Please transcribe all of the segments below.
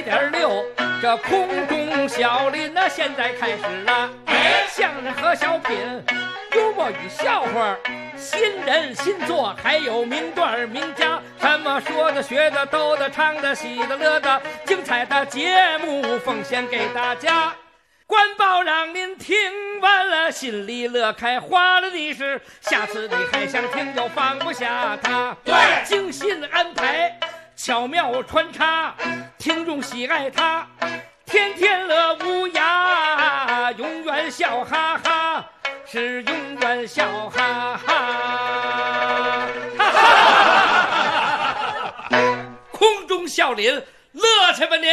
107.6，这空中小林呢，现在开始了。相声和小品，幽默与笑话，新人新作，还有名段名家，什么说的、学的、逗的、唱的、喜的、乐的，精彩的节目奉献给大家。官报让您听完了，心里乐开花了的是，下次你还想听又放不下它。对，精心安排，巧妙穿插，听众喜爱它，天天乐无涯，永远笑哈哈，是永远笑哈哈。哈哈，空中笑林，乐去吧您！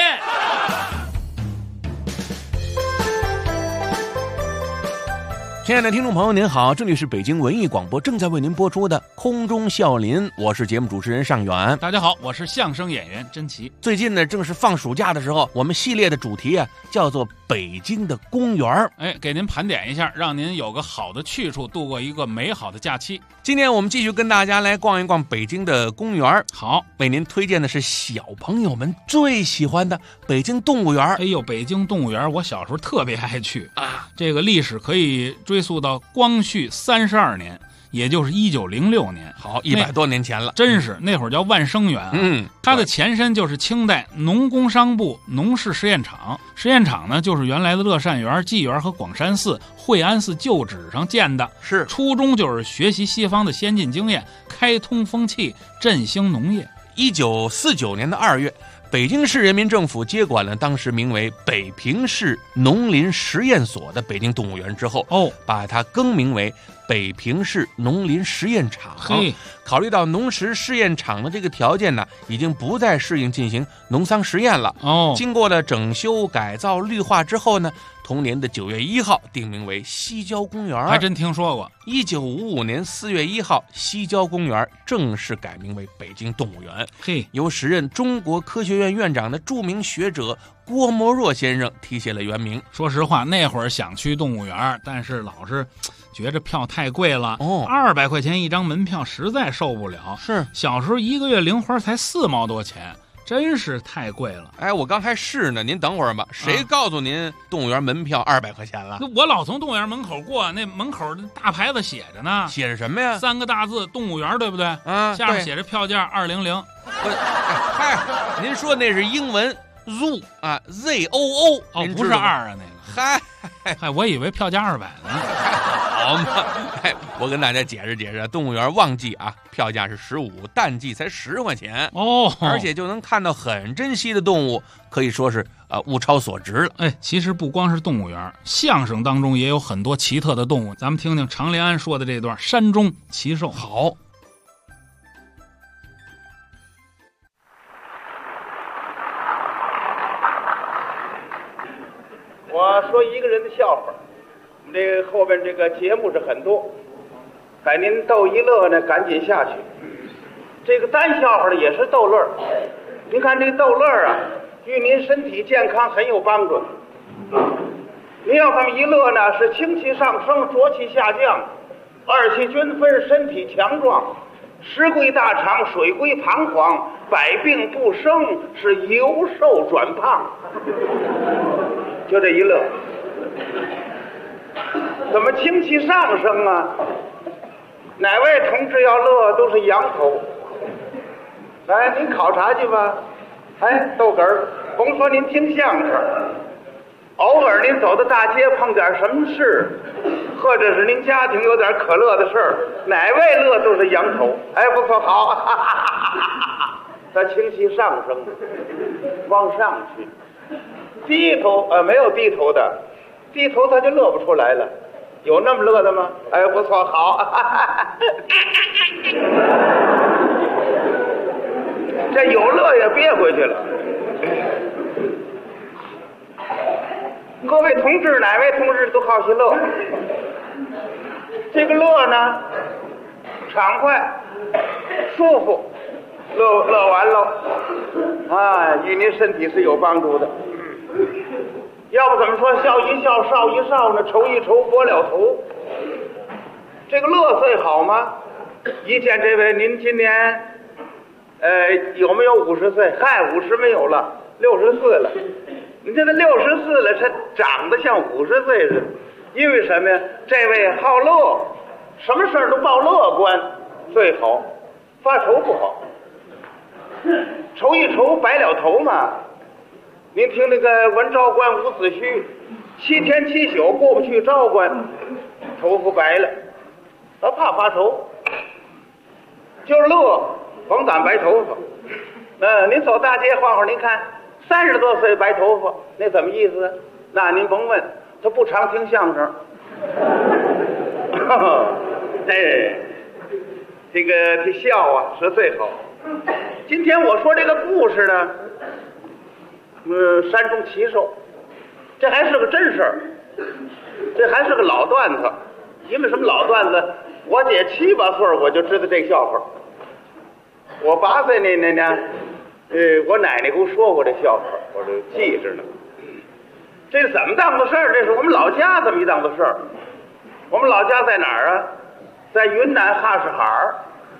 亲爱的听众朋友您好，这里是北京文艺广播正在为您播出的空中笑林，我是节目主持人尚远。 大家好，我是相声演员甄奇。 最近呢正是放暑假的时候，我们系列的主题啊叫做北京的公园。 给您盘点一下，让您有个好的去处，度过一个美好的假期。 今天我们继续跟大家来逛一逛北京的公园。 好， 为您推荐的是小朋友们最喜欢的北京动物园。 哎呦，北京动物园我小时候特别爱去啊，这个历史可以追溯到光绪32年，也就是1906年。 好，100多年前了， 真是那会儿叫万生园啊。它的前身就是清代农工商部农事实验场，实验场呢就是原来的乐善园、济园和广山寺、惠安寺旧址上建的， 是初衷就是学习西方的先进经验，开通风气，振兴农业。 1949年的2月，北京市人民政府接管了当时名为北平市农林实验所的北京动物园之后，把它更名为北平市农林实验场。考虑到农实试验场的这个条件呢，已经不再适应进行农桑实验了。经过了整修、改造、绿化之后呢，同年的9月1号定名为西郊公园。 还真听说过。 1955年4月1号，西郊公园正式改名为北京动物园。由时任中国科学院院长的著名学者郭沫若先生题写了原名。 说实话，那会儿想去动物园，但是老是觉着票太贵了，200块钱一张门票实在受不了。 是， 小时候1个月零花才4毛多钱，真是太贵了。 我刚才试呢，您等会儿吧。谁告诉您动物园门票200块钱了？ 我老从动物园门口过，那门口的大牌子写着呢。 写着什么呀 ？3个大字，动物园，对不对？下面写着票价200。 您说那是英文 zoo 啊 ，ZOO 不是2啊那个。嗨，我以为票价200呢。 好嘛，我跟大家解释解释，动物园旺季啊，票价是15，淡季才10块钱而且就能看到很珍惜的动物，可以说是物超所值了。 其实不光是动物园，相声当中也有很多奇特的动物，咱们听听常连安说的这段山中奇兽。 好。 我说一个人的笑话，我们这个后边这个节目是很多，给您逗一乐呢，赶紧下去。这个单笑话呢也是逗乐，您看这个逗乐啊，对您身体健康很有帮助。您要这么一乐呢，是清气上升，浊气下降，二气均分，身体强壮，食归大肠，水归膀胱，百病不生，是由瘦转胖。就这一乐，怎么清气上升啊？哪位同志要乐都是羊头。来，您考察去吧。逗哏儿，甭说您听相声，偶尔您走到大街碰点什么事，或者是您家庭有点可乐的事儿，哪位乐都是羊头。不错，好，他清气上升，往上去。低头没有低头的，低头他就乐不出来了。有那么乐的吗？不错，好。这有乐也憋回去了。各位同志，哪位同志都好些乐？这个乐呢，畅快、舒服，乐完了，与您身体是有帮助的。要不怎么说笑一笑，少一少呢？愁一愁，拨了头。这个乐岁好吗？一见这位，您今年有没有50岁？50没有了， 64了。你看他64了，他长得像50岁似的。因为什么呀？这位好乐，什么事儿都抱乐观最好，发愁不好。愁一愁白了头嘛。您听那个文昭关伍子胥，7天7宿过不去昭关，头发白了，他怕发愁，就乐，甭赶白头发。您走大街晃晃，您看30多岁白头发，那怎么意思？那您甭问，他不常听相声。这个笑啊是最好。今天我说这个故事呢，山中奇兽，这还是个真事儿，这还是个老段子。因为什么老段子？我姐7、8岁我就知道这笑话。我8岁那年呢，我奶奶给我说过这笑话，我就记着呢。这是怎么当的事儿？这是我们老家这么一当的事儿。我们老家在哪儿啊？在云南哈什哈尔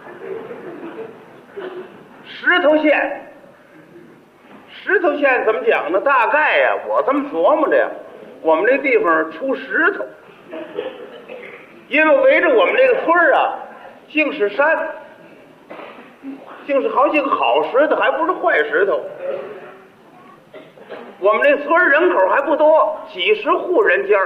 石头县。石头县怎么讲呢？大概呀，我这么琢磨着呀，我们这地方出石头，因为围着我们这个村儿啊，净是山，净是好几个好石头，还不是坏石头。我们这村人口还不多，几十户人家。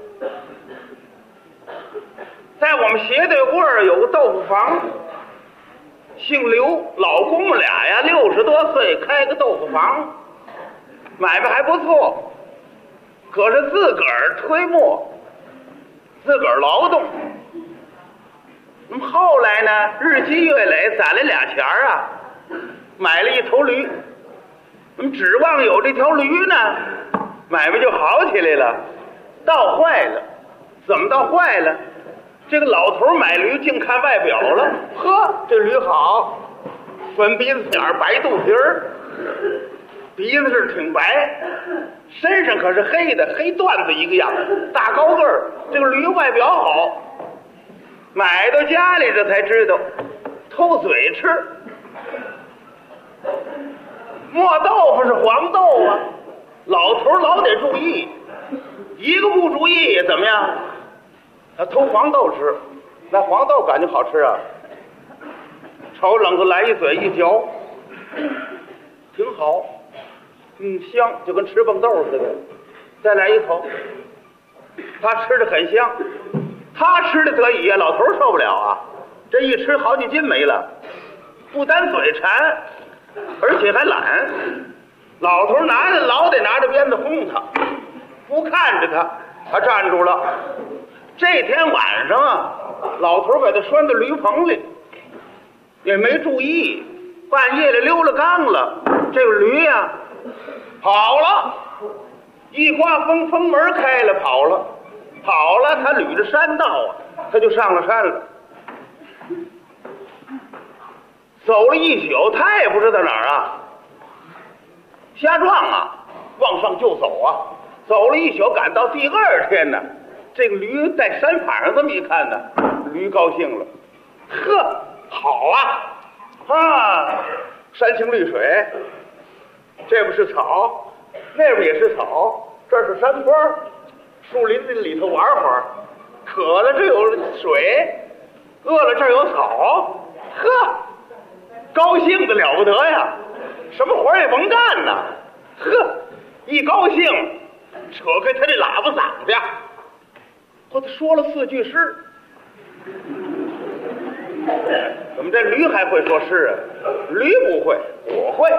在我们斜对过有个豆腐房，姓刘，老公们俩呀，60多岁开个豆腐房，买卖还不错，可是自个儿推磨，自个儿劳动。那么后来呢，日积月累攒了俩钱啊，买了一头驴。那么指望有这条驴呢，买卖就好起来了。倒坏了，怎么倒坏了？这个老头买驴净看外表了，呵，这驴好，粉鼻子眼儿，白肚皮儿，鼻子是挺白，身上可是黑的，黑缎子一个样，大高个儿。这个驴外表好，买到家里这才知道，偷嘴吃。磨豆腐是黄豆啊，老头老得注意，一个不注意怎么样？他偷黄豆吃，那黄豆感觉好吃啊，炒冷子来一嘴一嚼，挺好，香，就跟吃蹦豆似的。再来一口，他吃的很香，他吃的得以啊，老头受不了啊，这一吃好几斤没了，不单嘴馋，而且还懒。老头老得拿着鞭子轰他，不看着他，他站住了。这天晚上啊，老头把他拴到驴棚里，也没注意，半夜里溜了缸了，这个驴呀跑了，一刮风，风门开了，跑了，他捋着山道啊，他就上了山了。走了一宿，他也不知道哪儿啊，瞎撞啊，往上就走啊，走了一宿，赶到第2天呢，这个驴在山坎上这么一看呢，驴高兴了，呵，好啊，山清绿水，这不是草，那边也是草，这是山坡，树林子里头玩会儿，渴了这有水，饿了这有草，呵，高兴的了不得呀，什么活也甭干呐，呵，一高兴扯开他这喇叭嗓子呀，他说了4句诗。怎么这驴还会说诗啊？驴不会，我会。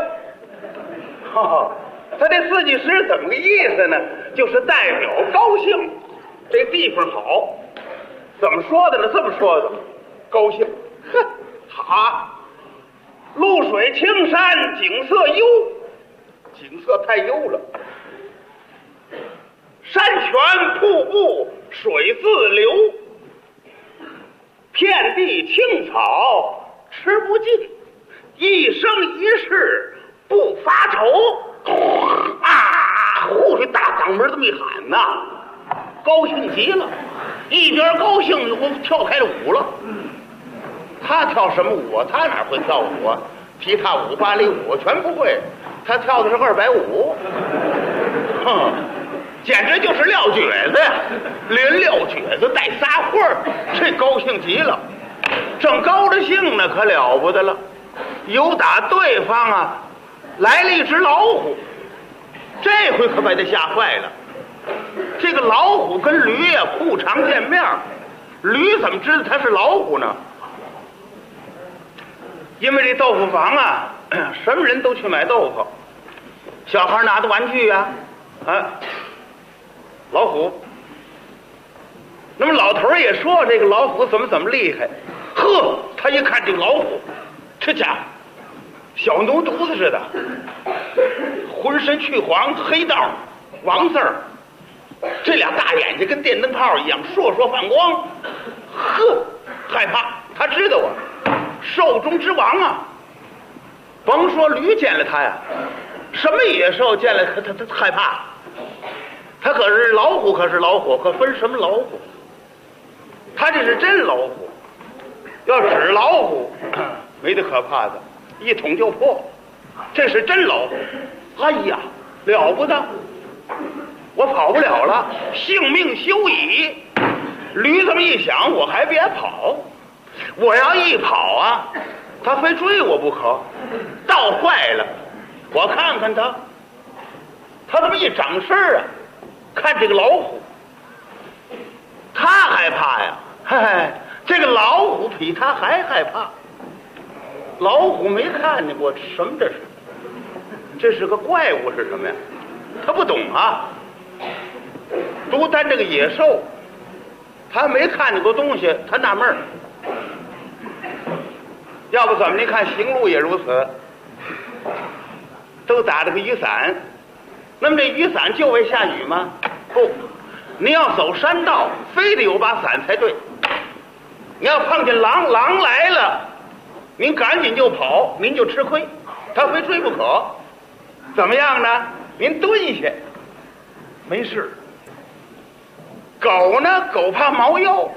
他这4句诗怎么个意思呢？就是代表高兴，这地方好。怎么说的呢？这么说的，高兴。呵，好，露水青山景色优，景色太优了。山泉瀑布水自流，遍地青草吃不尽，一生一世不发愁。呼这大嗓门这么一喊呐，高兴极了，一边高兴我跳开了舞了。他跳什么舞啊？他哪会跳舞啊？踢踏舞、芭蕾舞全不会， 他跳的是250，哼，简直就是撂蹶子呀！连撂蹶子带撒欢儿，这高兴极了。正高着兴呢，可了不得了，有打对方啊来了一只老虎，这回可把他吓坏了。这个老虎跟驴呀不常见面，驴怎么知道它是老虎呢？因为这豆腐房啊，什么人都去买豆腐，小孩拿的玩具啊，老虎。那么老头也说这个老虎怎么厉害，呵，他一看这个老虎，这家伙小牛犊子似的，浑身去黄，黑道王字儿，这俩大眼睛跟电灯泡一样烁烁放光，呵，害怕。他知道啊，兽中之王啊，甭说驴见了他呀，什么野兽见了他害怕。他可是老虎，可分什么老虎？他这是真老虎，要纸老虎没得可怕的，一捅就破。这是真老虎，哎呀，了不得！我跑不了了，性命休矣。驴这么一想，我还别跑，我要一跑啊，他非追我不可。倒坏了，我看看他这么一长身啊，看这个老虎，他害怕呀，嘿嘿，这个老虎比他还害怕。老虎没看见过什么这是个怪物是什么呀？他不懂啊，独单这个野兽，他没看见过东西，他纳闷儿。要不怎么您看行路也如此，都打着个雨伞。那么这雨伞就为下雨吗？不，您要走山道，非得有把伞才对。你要碰见狼来了，您赶紧就跑，您就吃亏，他非追不可。怎么样呢？您蹲下，没事。狗呢？狗怕毛腰，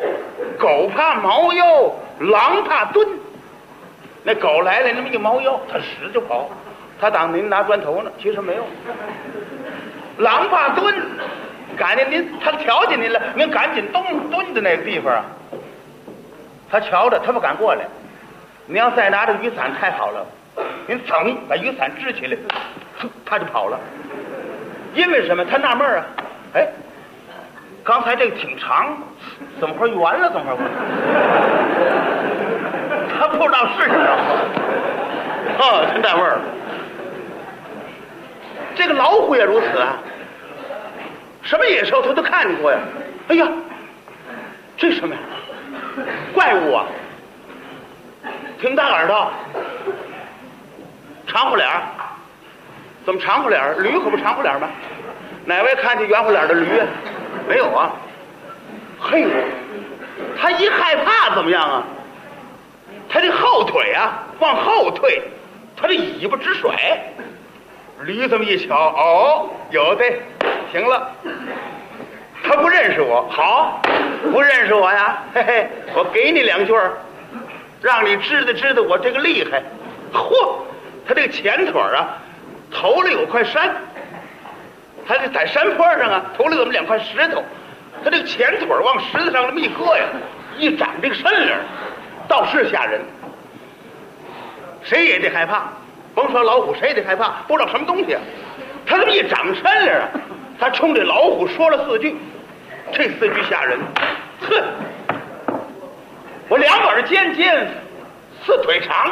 狼怕蹲。那狗来了，那么一毛腰，它使就跑，它当您拿砖头呢，其实没有。狼怕蹲，赶紧您，他瞧见您了，您赶紧蹲的那个地方啊，他瞧着，他不敢过来。您要再拿着雨伞，太好了，您噌把雨伞支起来，他就跑了。因为什么？他纳闷啊，哎，刚才这个挺长，怎么会圆了？怎么会？他不知道是什么，真纳闷儿。这个老虎也如此啊，什么野兽他都看见过呀。哎呀，这什么呀？怪物啊！挺大耳朵，长胡脸，怎么长胡脸？驴可不长胡脸吗？哪位看见圆胡脸的驴啊？没有啊。嘿，他一害怕怎么样啊？他这后腿啊往后退，他这尾巴直甩。驴这么一瞧，哦，有的，行了。他不认识我，好，不认识我呀，嘿嘿，我给你2句，让你知道我这个厉害。嚯，他这个前腿啊，头里有块山，他这在山坡上啊，头里有2块石头，他这个前腿往石头上那么一搁呀，一长这个身灵，倒是吓人，谁也得害怕。甭说老虎，谁也得害怕，不知道什么东西啊。他这么一长身灵啊，他冲这老虎说了4句，这4句吓人。哼，我2耳尖尖，4腿长，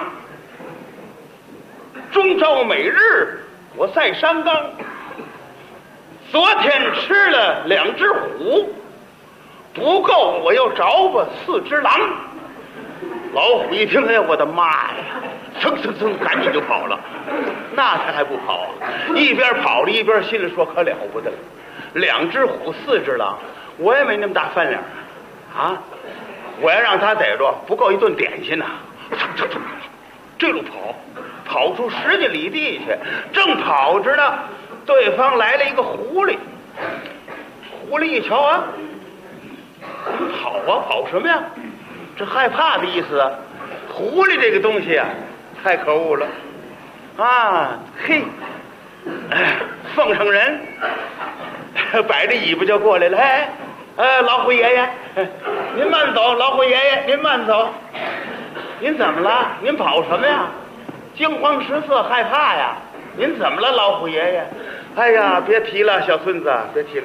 终朝每日我在山岗。昨天吃了2只虎，不够我又找吧4只狼。老虎一听，哎呀，我的妈呀！噌，赶紧就跑了。那他还不跑啊？一边跑着一边心里说：可了不得了，2只虎4只狼，我也没那么大分量啊！我要让他逮着，不够一顿点心呐！这路跑出10几里地去，正跑着呢，对方来了一个狐狸。狐狸一瞧啊，跑啊，跑什么呀？这害怕的意思啊！狐狸这个东西啊，太可恶了啊！嘿， 奉上人摆着尾巴就过来了。老虎爷爷，您慢走。老虎爷爷，您慢走。您怎么了？您跑什么呀？惊慌失色，害怕呀？您怎么了，老虎爷爷？哎呀，别提了，小孙子，别提了。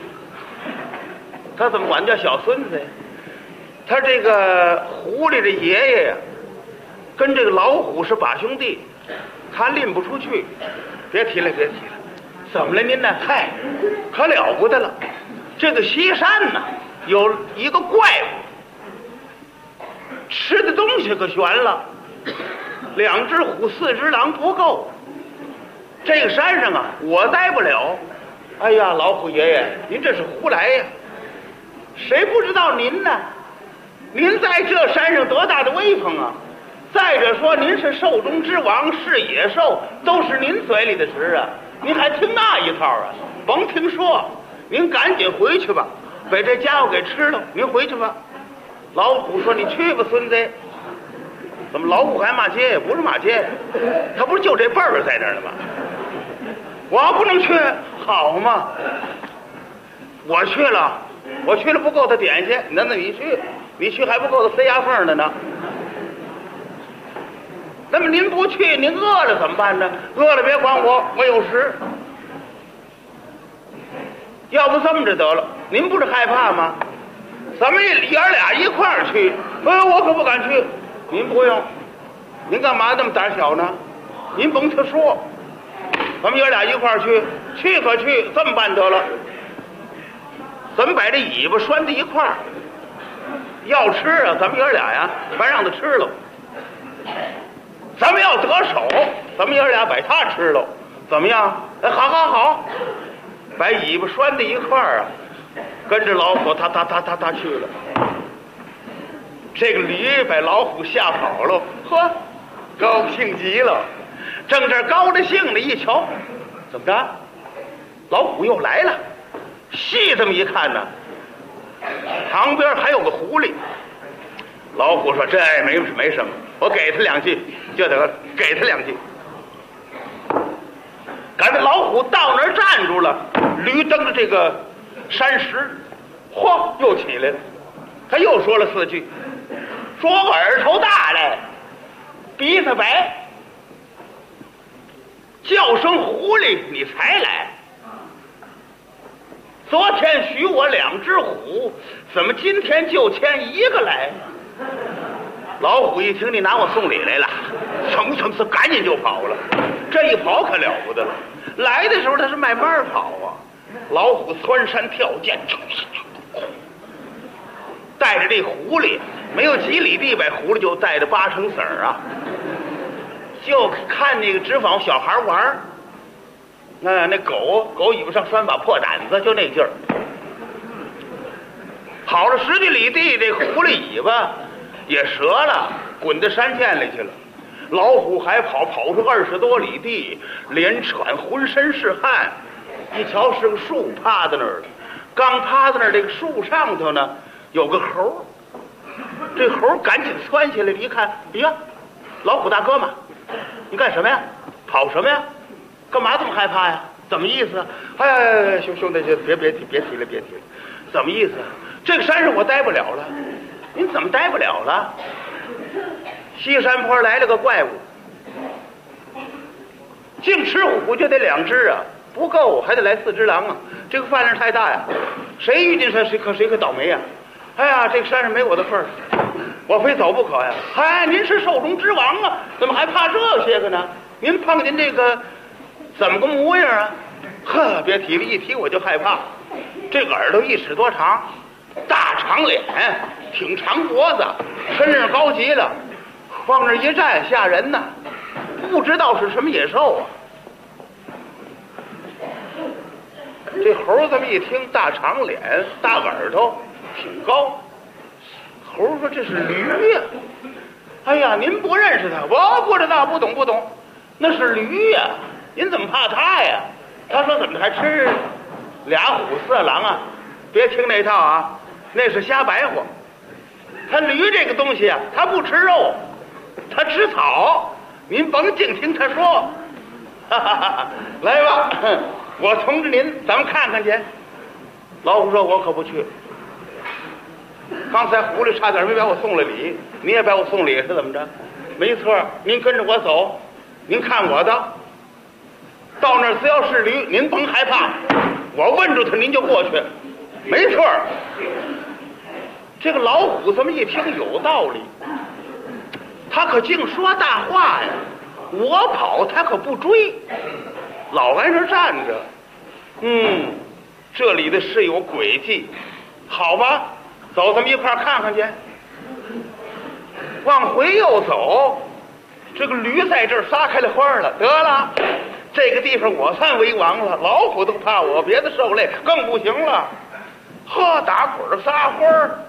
他怎么管叫小孙子呀？他这个狐狸的爷爷呀，跟这个老虎是把兄弟，他拎不出去。别提了。怎么了您呢？嗨，可了不得了。这个西山呢，有一个怪物，吃的东西可悬了，2只虎4只狼不够。这个山上啊，我待不了。哎呀，老虎爷爷，您这是胡来呀！谁不知道您呢？您在这山上多大的威风啊！再者说，您是兽中之王，是野兽，都是您嘴里的食啊！您还听那一套啊？甭听说，您赶紧回去吧，把这家伙给吃了。您回去吧。老虎说：“你去吧，孙子。”怎么老虎还骂街呀？不是骂街，他不是就这辈儿在那儿呢吗？我要不能去，好嘛？我去了不够他点心，那你去还不够他塞牙缝的呢。那么您不去，您饿了怎么办呢？饿了别管我，我有食。要不这么着得了，您不是害怕吗？咱们爷俩一块儿去。我可不敢去。您不用，您干嘛那么胆小呢？您甭他说，咱们爷俩一块儿去，去可去，这么办得了。咱们把这尾巴拴在一块儿，要吃啊，咱们爷俩呀，全让他吃了。咱们要得手，咱们爷俩把他吃了，怎么样？好，把尾巴拴在一块儿啊，跟着老虎他去了。这个驴把老虎吓跑了，呵，高兴极了。正这高着兴的一瞧，怎么着？老虎又来了。细这么一看呢，旁边还有个狐狸。老虎说：“这没什么，我给他2句就得了，给他2句。”赶着老虎到那儿站住了，驴蹬着这个山石，嚯，又起来了。他又说了4句，说我耳头大嘞，鼻子白，叫声狐狸你才来。昨天许我2只虎，怎么今天就牵1个来？老虎一听你拿我送礼来了，蹭赶紧就跑了。这一跑可了不得了，来的时候他是慢慢跑啊。老虎蹿山跳涧，带着这狐狸，没有几里地，把狐狸就带着8成死啊。就看那个纸坊小孩玩，那狗尾巴上拴把破胆子，就那劲儿。跑了10几里地，这狐狸尾巴也折了，滚到山涧里去了。老虎还跑出20多里地，连喘，浑身是汗。一瞧是个树趴在那儿，刚趴在那儿，这个树上头呢有个猴，这猴赶紧窜起来一看，哎呀，老虎大哥嘛，你干什么呀？跑什么呀？干嘛这么害怕呀？怎么意思啊？哎，兄弟，别提了，怎么意思啊？这个山上我待不了了。您怎么待不了了？西山坡来了个怪物，净吃虎就得2只啊，不够还得来4只狼啊，这个饭量太大呀，谁遇见谁可倒霉呀。哎呀，这个山上没我的份儿，我非走不可呀。哎，您是兽中之王啊，怎么还怕这些个呢？您碰见这个怎么个模样啊？呵，别提了，一提我就害怕。这个耳朵1尺多长，大长脸，挺长脖子，身上高极了，往那一站吓人呐，不知道是什么野兽啊。这猴这么一听，大长脸，大耳朵，挺高。猴说：“这是驴呀！”哎呀，您不认识他？我不知道，不懂，那是驴呀！您怎么怕他呀？他说：“怎么还吃2虎4狼啊？”别听那套啊，那是瞎白话。他驴这个东西啊，他不吃肉，他吃草。您甭净听他说。 来吧，我通知您，咱们看看去。老虎说：“我可不去。刚才狐狸差点没把我送了礼，你也把我送礼是怎么着？没错，您跟着我走，您看我的。到那儿只要是驴，您甭害怕，我问住他，您就过去。没错。”这个老虎这么一听有道理，他可净说大话呀！我跑，他可不追，老在这站着。这里的事有诡计，好吧，走，咱们一块儿看看去。往回又走，这个驴在这儿撒开了欢了。得了，这个地方我算为王了，老虎都怕我，别的受累更不行了。呵，打滚撒欢儿。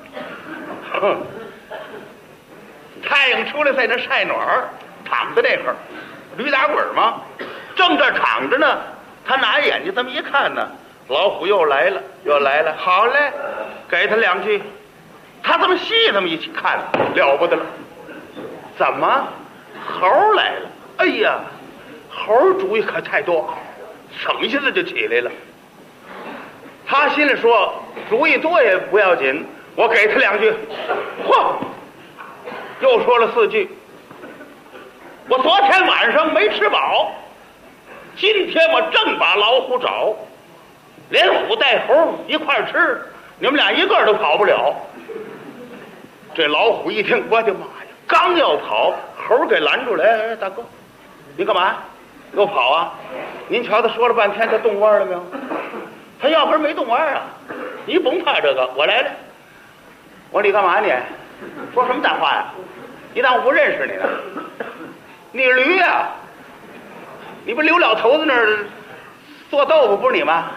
太阳出来，在那晒暖儿，躺在那会儿，驴打滚嘛，正这躺着呢。他拿眼睛这么一看呢，老虎又来了，又来了。好嘞，给他两句。他这么细这么一起看，了不得了。怎么，猴来了？哎呀，猴主意可太多，省下子就起来了。他心里说，主意多也不要紧。我给他两句，嚯，又说了4句。我昨天晚上没吃饱，今天我正把老虎找，连虎带猴一块吃，你们俩一个都跑不了。这老虎一听，我的妈呀，刚要跑，猴给拦住了。哎，大哥，你干嘛又跑啊？您瞧他说了半天，他动弯了没有？他要不是没动弯啊，你甭怕这个，我来了。我说你干嘛你？说什么大话呀？你当我不认识你呢？你是驴呀？你不刘老头子那儿做豆腐不是你吗？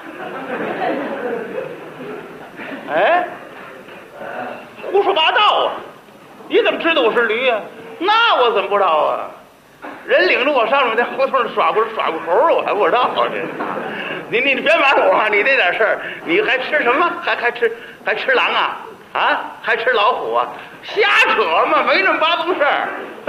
哎，胡说八道啊！你怎么知道我是驴呀？那我怎么不知道啊？人领着我上面在胡同里耍过猴，我还不知道这。你别瞒我啊！你这点事儿，你还吃什么？还吃狼啊？啊，还吃老虎啊？瞎扯嘛，没那么八宗事儿。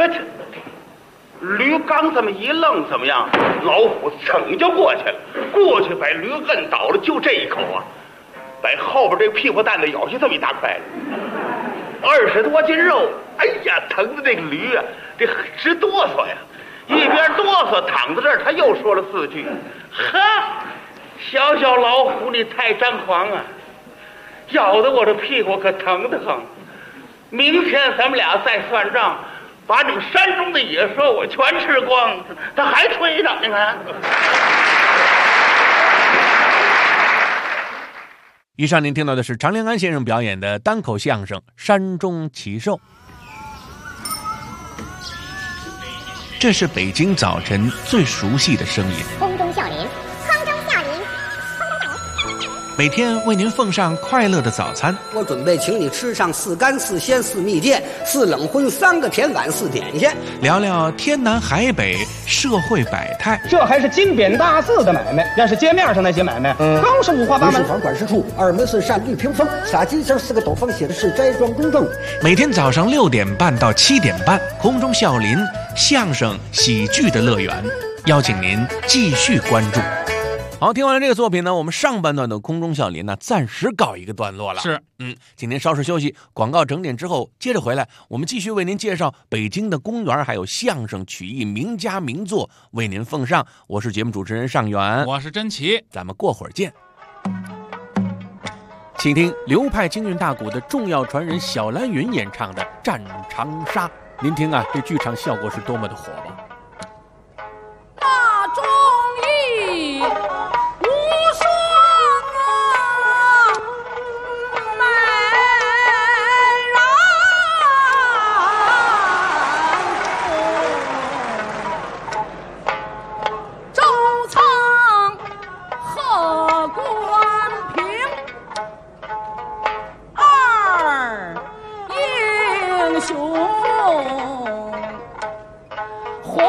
驴刚这么一愣，怎么样？老虎噌就过去了，过去把驴摁倒了，就这一口啊，把后边这屁股蛋子咬下这么一大块，20多斤肉，哎呀，疼的这个驴啊，这直哆嗦呀，一边哆嗦躺在这儿，他又说了4句，哈，小老虎你太张狂啊！咬得我这屁股可疼得很，明天咱们俩再算账，把你们山中的野兽我全吃光。他还吹呢，你看。 以上您听到的是常连安先生表演的单口相声《山中奇兽》。这是北京早晨最熟悉的声音， 空中笑林，空中笑林。 每天为您奉上快乐的早餐。 我准备请你吃上4干4鲜4蜜饯4冷荤3个甜碗4点心， 聊聊天南海北社会百态。 这还是金匾大字的买卖，要是街面上那些买卖，更是五花八门。 房管事处2门4扇绿屏风，撒金星4个斗方，写的是斋庄公证。 每天早上6点半到7点半，空中笑林相声喜剧的乐园，邀请您继续关注。好，听完了这个作品呢，我们上半段的空中笑林呢，暂时告一个段落了。 是， 请您稍事休息，广告整点之后接着回来，我们继续为您介绍北京的公园，还有相声曲艺名家名作为您奉上。我是节目主持人尚元， 我是甄奇， 咱们过会儿见。请听流派京韵大鼓的重要传人小蓝云演唱的《战长沙》，您听啊，这剧场效果是多么的火爆。 大忠义英雄。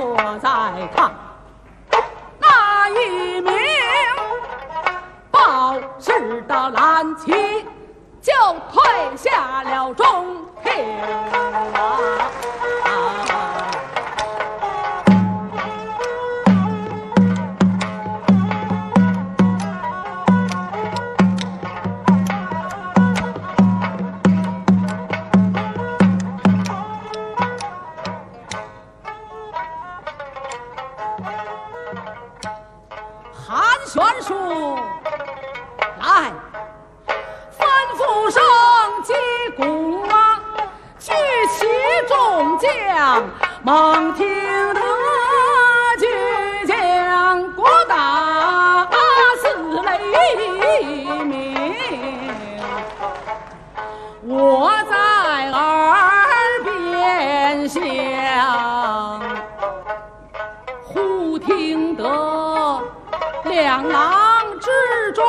我在看，那一名报事的蓝旗就退下了中庭韩玄书来，吩咐声击鼓啊，举起众将，猛听得巨将国大似雷鸣，我在耳边响，忽听得两廊之中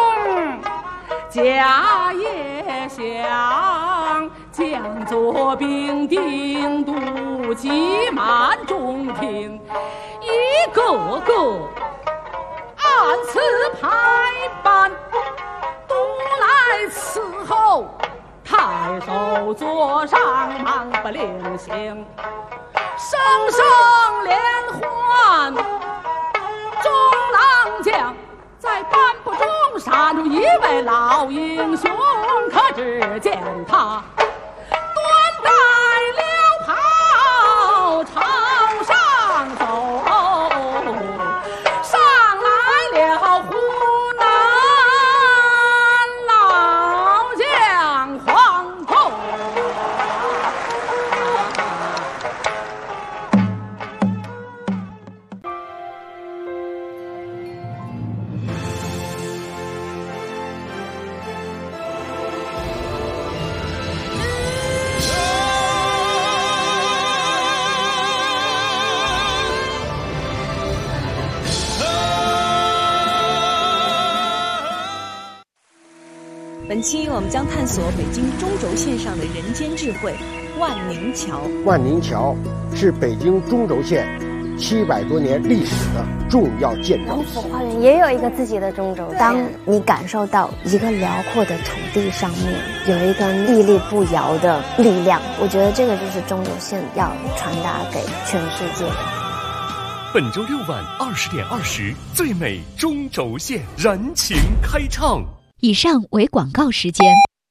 甲也响，将左兵丁督挤满中庭，一个个按次排班，独来伺候。太守座上忙不领行，声声连唤。中郎将在颁布中杀入一位老英雄，可只见他端带了炮朝上走，上来了湖南老将黄头。 本期我们将探索北京中轴线上的人间智慧——万宁桥。 万宁桥是北京中轴线700多年历史的重要建筑。 龙府花园也有一个自己的中轴线。当你感受到一个辽阔的土地上面有一个屹立不摇的力量，我觉得这个就是中轴线要传达给全世界的。 本周6晚20点20，最美中轴线燃情开唱。 以上为广告时间。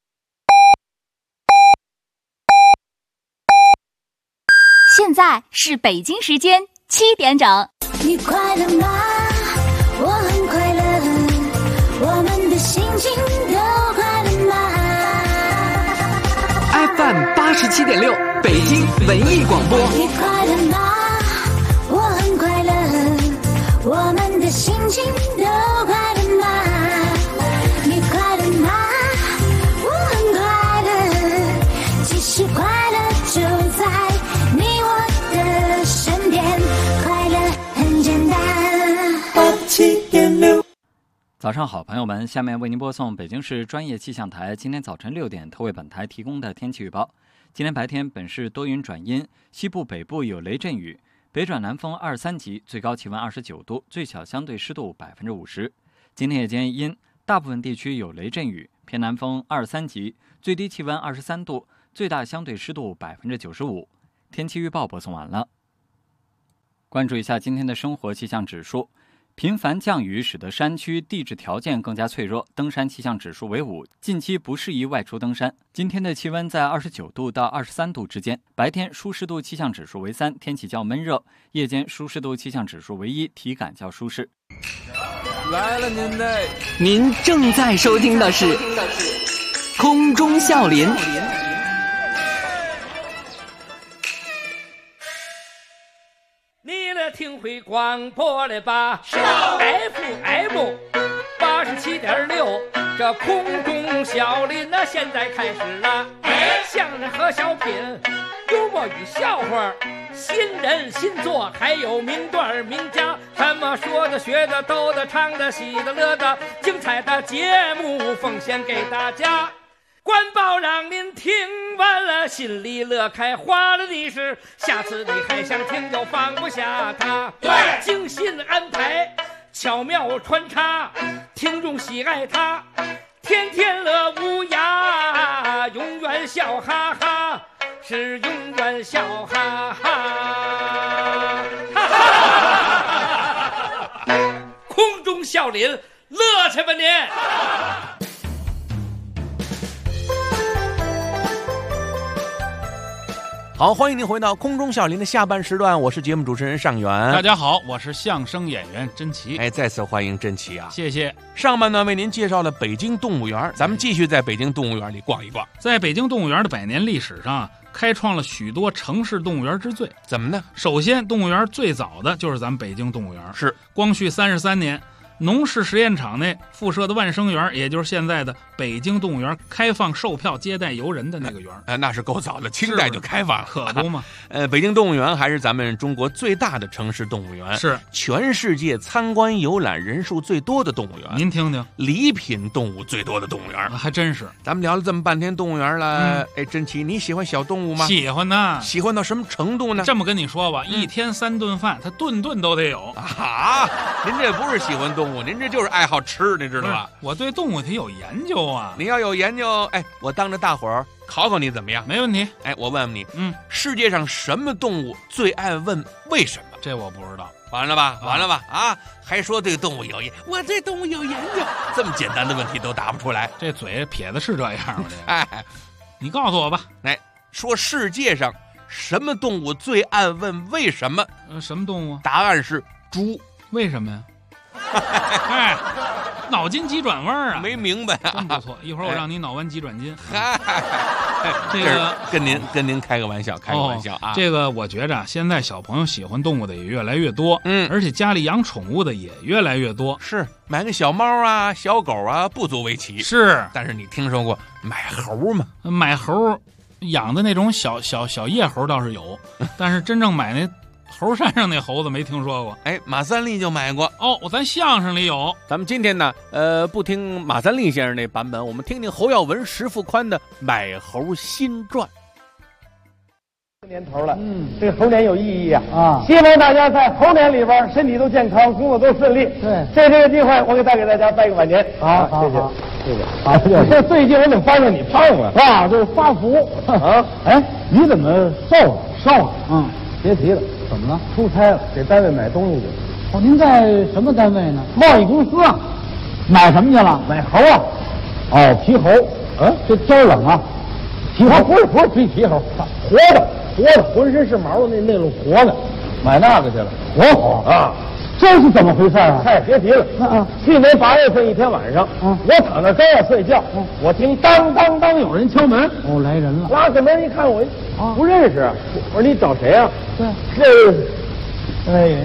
现在是北京时间7点整。 你快乐吗？我很快乐，我们的心情都快乐吗 ？FM 87.6，北京文艺广播。 你快乐吗？我很快乐，我们的心情都快乐吗？你快乐吗？我很快乐，其实快乐就在你我的身边，快乐很简单。87.6。 早上好，朋友们，下面为您播送北京市专业气象台今天早晨6点特为本台提供的天气预报。今天白天本市多云转阴，西部北部有雷阵雨，北转南风2、3级，最高气温29度，最小相对湿度50%。今天夜间阴，大部分地区有雷阵雨，偏南风2、3级，最低气温23度，最大相对湿度95%。天气预报播送完了。关注一下今天的生活气象指数。频繁降雨使得山区地质条件更加脆弱，登山气象指数为5，近期不适宜外出登山。今天的气温在29度到23度之间，白天舒适度气象指数为3，天气较闷热；夜间舒适度气象指数为1，体感较舒适。 来了您正在收听的是空中笑林。 你来听会广播了吧？是 FM 87.6，这空中笑林那现在开始了。相声和小品，幽默与笑话，新人新作，还有名段名家，什么说的、学的、逗的、唱的、喜的、乐的，精彩的节目奉献给大家。 官报让您听完了，心里乐开花了的是，下次你还想听就放不下它。对，精心安排，巧妙穿插，听众喜爱它，天天乐无涯，永远笑哈哈，是永远笑哈哈。空中笑林，乐去吧您！ 好，欢迎您回到空中笑林的下半时段，我是节目主持人尚元。 大家好，我是相声演员甄奇。 哎，再次欢迎甄奇啊！ 谢谢。 上半段为您介绍了北京动物园，咱们继续在北京动物园里逛一逛。 在北京动物园的100年历史上，开创了许多城市动物园之最。 怎么呢？ 首先，动物园最早的就是咱们北京动物园， 是光绪33年。农事实验场内附设的万生园，也就是现在的北京动物园，开放售票接待游人的那个园。 那是够早的，清代就开放了， 可不嘛。 北京动物园还是咱们中国最大的城市动物园， 是全世界参观游览人数最多的动物园。 您听听， 礼品动物最多的动物园， 还真是。 咱们聊了这么半天动物园了，哎，甄奇，你喜欢小动物吗？ 喜欢呢。 喜欢到什么程度呢？ 这么跟你说吧，1天3顿饭，它顿顿都得有啊！您这不是喜欢动物，您这就是爱好吃，你知道吧？ 我对动物得有研究啊！ 你要有研究，哎，我当着大伙儿考考你怎么样？ 没问题。 哎，我问问你，世界上什么动物最爱问为什么？ 这我不知道。 完了吧，完了吧！啊，还说对动物有研，我对动物有研究，这么简单的问题都答不出来， 这嘴撇的是这样吗？这哎， 你告诉我吧。 来说世界上什么动物最爱问为什么？ 什么动物？ 答案是猪。 为什么呀？哎，脑筋急转弯啊！ 没明白啊， 真不错。一会儿我让你脑弯急转筋。 这个跟您开个玩笑，开个玩笑啊。 这个我觉着现在小朋友喜欢动物的也越来越多，而且家里养宠物的也越来越多。 是买个小猫啊、小狗啊，不足为奇。 是， 但是你听说过买猴吗？ 买猴养的那种小叶猴倒是有，但是真正买那猴山上那猴子没听说过。 哎，马三立就买过哦，咱相声里有。 咱们今天呢，不听马三立先生那版本，我们听听侯耀文、石富宽的《买猴新传》。 年头了，这个猴年有意义啊！希望大家在猴年里边身体都健康，工作都顺利。对，这个机会，我再给大家拜个晚年。好，谢谢，谢谢。好，这最近我怎么发现你胖了？啊，就是发福啊！哎，你怎么瘦了？瘦了？别提了，怎么了？出差了，给单位买东西去。哦，您在什么单位呢？贸易公司啊。买什么去了？买猴啊。哦，皮猴。这天冷啊。皮猴不是皮猴，活的，浑身是毛的那种活的，买那个去了。活猴啊，这是怎么回事啊？嗨，别提了。去年8月份一天晚上，我躺那刚要睡觉，我听当当当有人敲门。哦，来人了。拉开门一看，我不认识。我说你找谁啊？对，是，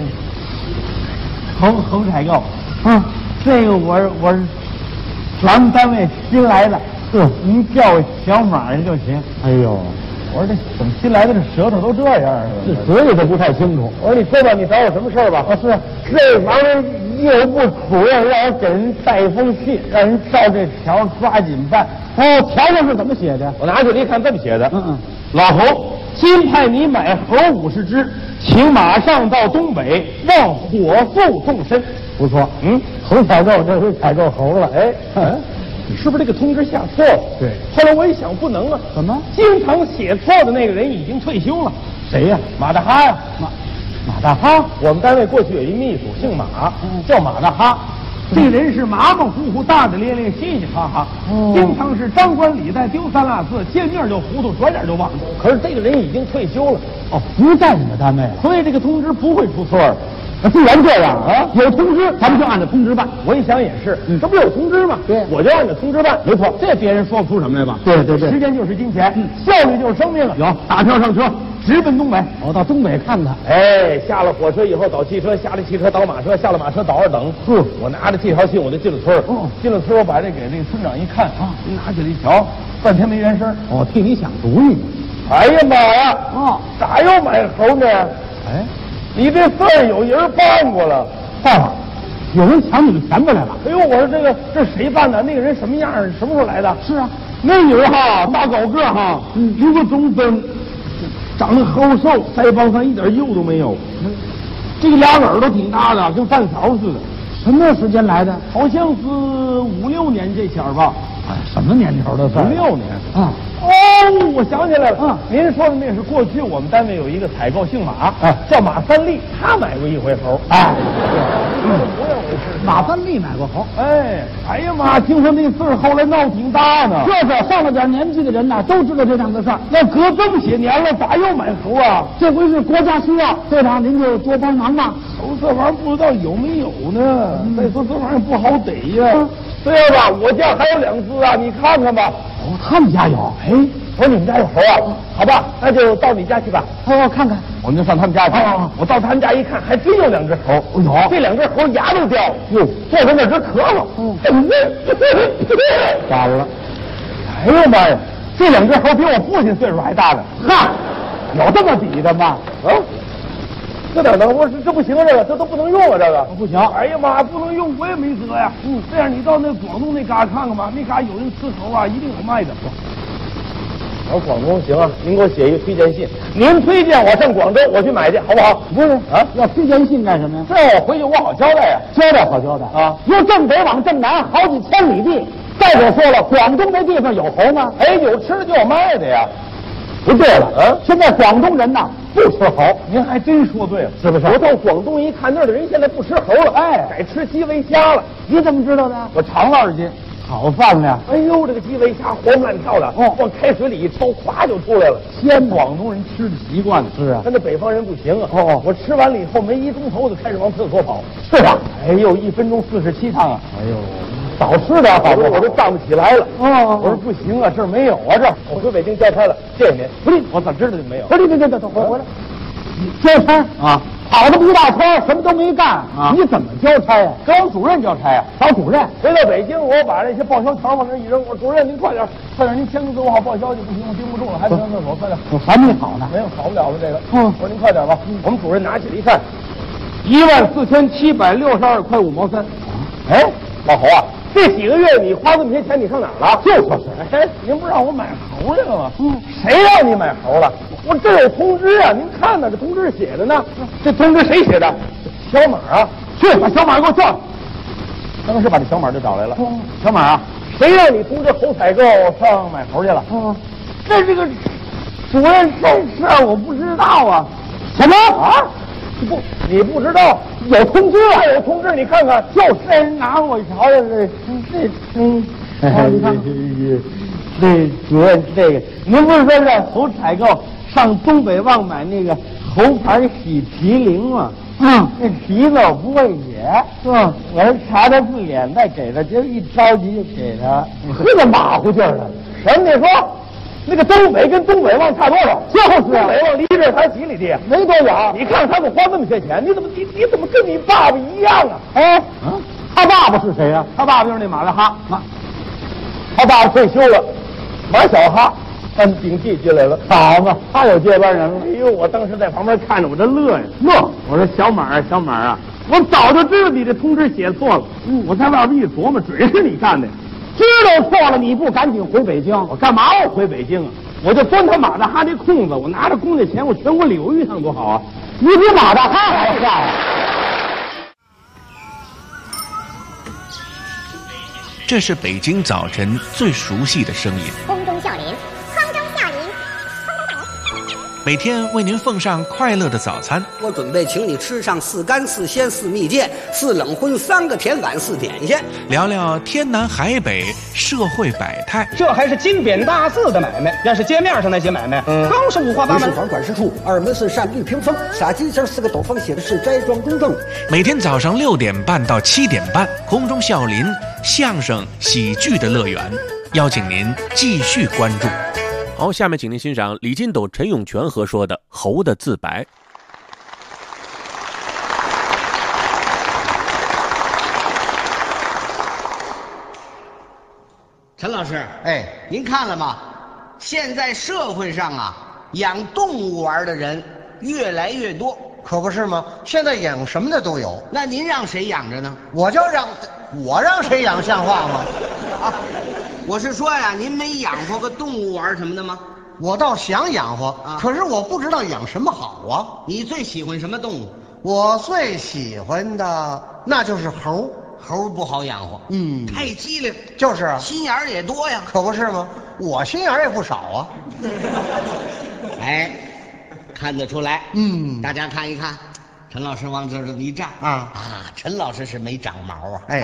侯采购。这个我是咱们单位新来的。您叫我小马就行。哎呦，我说这怎么新来的这舌头都这样啊？这嘴里都不太清楚。我说你说吧，你找我什么事儿吧？是这玩意儿业务部主任让我给人带一封信，让人照这条抓紧办。哦，条上是怎么写的？我拿起来一看，这么写的。老侯，今派你买猴50只，请马上到东北，望火速动身。不错，侯采购这回采购猴了。哎，你是不是这个通知下错了？对。后来我一想，不能啊。怎么？经常写错的那个人已经退休了。谁呀？马大哈呀。马大哈？我们单位过去有一秘书，姓马，叫马大哈。这个人是马马虎虎、大大咧咧、嘻嘻哈哈，经常是张冠李戴、丢三落四，见面就糊涂，转眼就忘了。可是这个人已经退休了，不在你们单位了，所以这个通知不会出错的。既然这样啊，有通知咱们就按照通知办。我一想也是，这不有通知吗？对，我就按照通知办。没错，这别人说不出什么来吧？对，时间就是金钱，效率就是生命啊！有，打票上车，直奔东北。我到东北看看。哎，下了火车以后倒汽车，下了汽车倒马车，下了马车倒二等。我拿着这条信我就进了村。进了村我把这给那个村长一看啊，拿起来一瞧，半天没原声。替你想主意。哎呀妈呀！咋又买猴呢？哎。你这事儿有人办过了，办了，有人抢你的钱过来了。哎呦，我说这谁办的？那个人什么样？什么时候来的？是啊， 那女儿哈，大高个哈，留个中分，长得齁瘦，腮帮上一点肉都没有。这个俩耳朵挺大的，跟饭勺似的。什么时间来的？好像是5、6年这前儿吧。哎，什么年头的事？5、6年啊。哦，我想起来了，您说的那是过去我们单位有一个采购姓马，叫马三立，他买过一回猴。哎，马三立买过猴。哎呀妈，听说那事儿后来闹挺大呢。就是上了点年纪的人呐，都知道这样的事儿。那隔这么些年了，咋又买猴啊？这回是国家需要，队长您就多帮忙吧。猴这玩意儿不知道有没有呢？再说这玩意儿不好逮呀。对吧？我家还有2只啊，你看看吧。哦，他们家有。哎，我说你们家有猴啊？好吧，那就到你家去吧。我看看。我们就上他们家去。我到他们家一看，还真有2只猴。有。这2只猴牙都掉了。哟，坐在那直咳嗽。完了。哎呀妈呀，这2只猴比我父亲岁数还大呢。哈，有这么比的吗？这哪能？我说这不行啊，这都不能用啊，这个不行。哎呀妈，不能用，我也没辙呀。这样你到那广东那嘎看看吧，那嘎有人吃猴啊，一定有卖的。我说广东行啊，您给我写一个推荐信，您推荐我上广州，我去买去，好不好？不是啊，要推荐信干什么呀？这样我回去我好交代呀。交代好交代啊！由正北往正南好几千里地。再者说了，广东这地方有猴吗？哎，有吃的就有卖的呀。不对了，现在广东人呐不吃猴，您还真说对了，是不是？我到广东一看，那儿的人现在不吃猴了，哎，改吃基围虾了。你怎么知道的？我尝了2斤，好饭呢。哎呦，这个基围虾活蹦乱跳的，往开水里一焯，咵就出来了。先广东人吃的习惯是啊，但那北方人不行啊。我吃完了以后没1钟头就开始往厕所跑。是啊，哎呦，1分钟47趟啊！哎呦。少吃点好，我都站不起来了。我说不行啊，这儿没有啊，这儿我回北京交差了，谢谢您。不是，我咋知道就没有？不是，对，回来。交差啊，跑这么一大圈，什么都没干啊？你怎么交差呀？找主任交差呀？找主任。回到北京，我把那些报销条往那一扔，我说主任您快点，您签个字，我好报销去，不行，我盯不住了，还得上厕所，快点。我还没好呢，没有好不了了这个。我说您快点吧。我们主任拿起来一看，14762块5毛3。哎，老侯啊。这几个月你花这么些钱，你上哪儿了？就说是，哎，您不让我买猴去了吗？谁让你买猴了？我这有通知啊，您看呢，这通知写的呢。这通知谁写的？小马啊，去把小马给我叫来。当时把这小马就找来了。小马啊，谁让你通知猴采购上买猴去了？这个主任这事儿我不知道啊。什么啊？你不知道有通知啊？有通知，你看看，就是人拿我瞧瞧你看，这主任这个，您不是说让猴采购上东北旺买那个猴牌洗皮灵吗？那皮子我不会写，是吧？我是查他字典再给他，结果一着急就给他，这个马虎劲儿的。什么？你说？那个东北跟东北旺差多少？就是啊，东北旺离这儿才几里地，没多远。你看他们花那么些钱，你怎么跟你爸爸一样啊？哎，他爸爸是谁呀？他爸爸就是那马大哈，他爸爸退休了，马小哈当顶替进来了。好嘛，他有接班人了。哎呦，我当时在旁边看着，我这乐呀乐。我说小马啊，我早就知道你这通知写错了。我在外边一琢磨，准是你干的。知道错了，你不赶紧回北京？我干嘛要回北京啊？我就钻他马大哈这空子，我拿着公家钱，我全国旅游一趟多好啊！你比马大哈还坏啊！ 这是北京早晨最熟悉的声音。 空中笑林，空中笑林。 每天为您奉上快乐的早餐。 我准备请你吃上4干4鲜4蜜饯4冷荤3个甜碗4点心， 聊聊天南海北社会百态。 这还是金匾大字的买卖，要是街面上那些买卖，更是五花八门。 房管事处2门是善绿屏风，傻金星4个斗方写的是斋庄公正。 每天早上6点半到7点半，空中笑林相声喜剧的乐园，邀请您继续关注。好，下面请您欣赏李金斗、陈永泉合说的《猴的自白》。 陈老师，哎，您看了吗？现在社会上啊，养动物玩的人越来越多， 可不是吗？现在养什么的都有。 那您让谁养着呢？ 我让谁养像话吗？啊， 我是说呀，您没养活个动物玩什么的吗？ 我倒想养活， 啊， 可是我不知道养什么好啊。 你最喜欢什么动物？ 我最喜欢的那就是猴。 猴不好养活，太机灵， 就是啊， 心眼儿也多呀， 可不是吗？我心眼儿也不少啊。 哎，看得出来，大家看一看，陈老师往这儿一站陈老师是没长毛啊， 哎，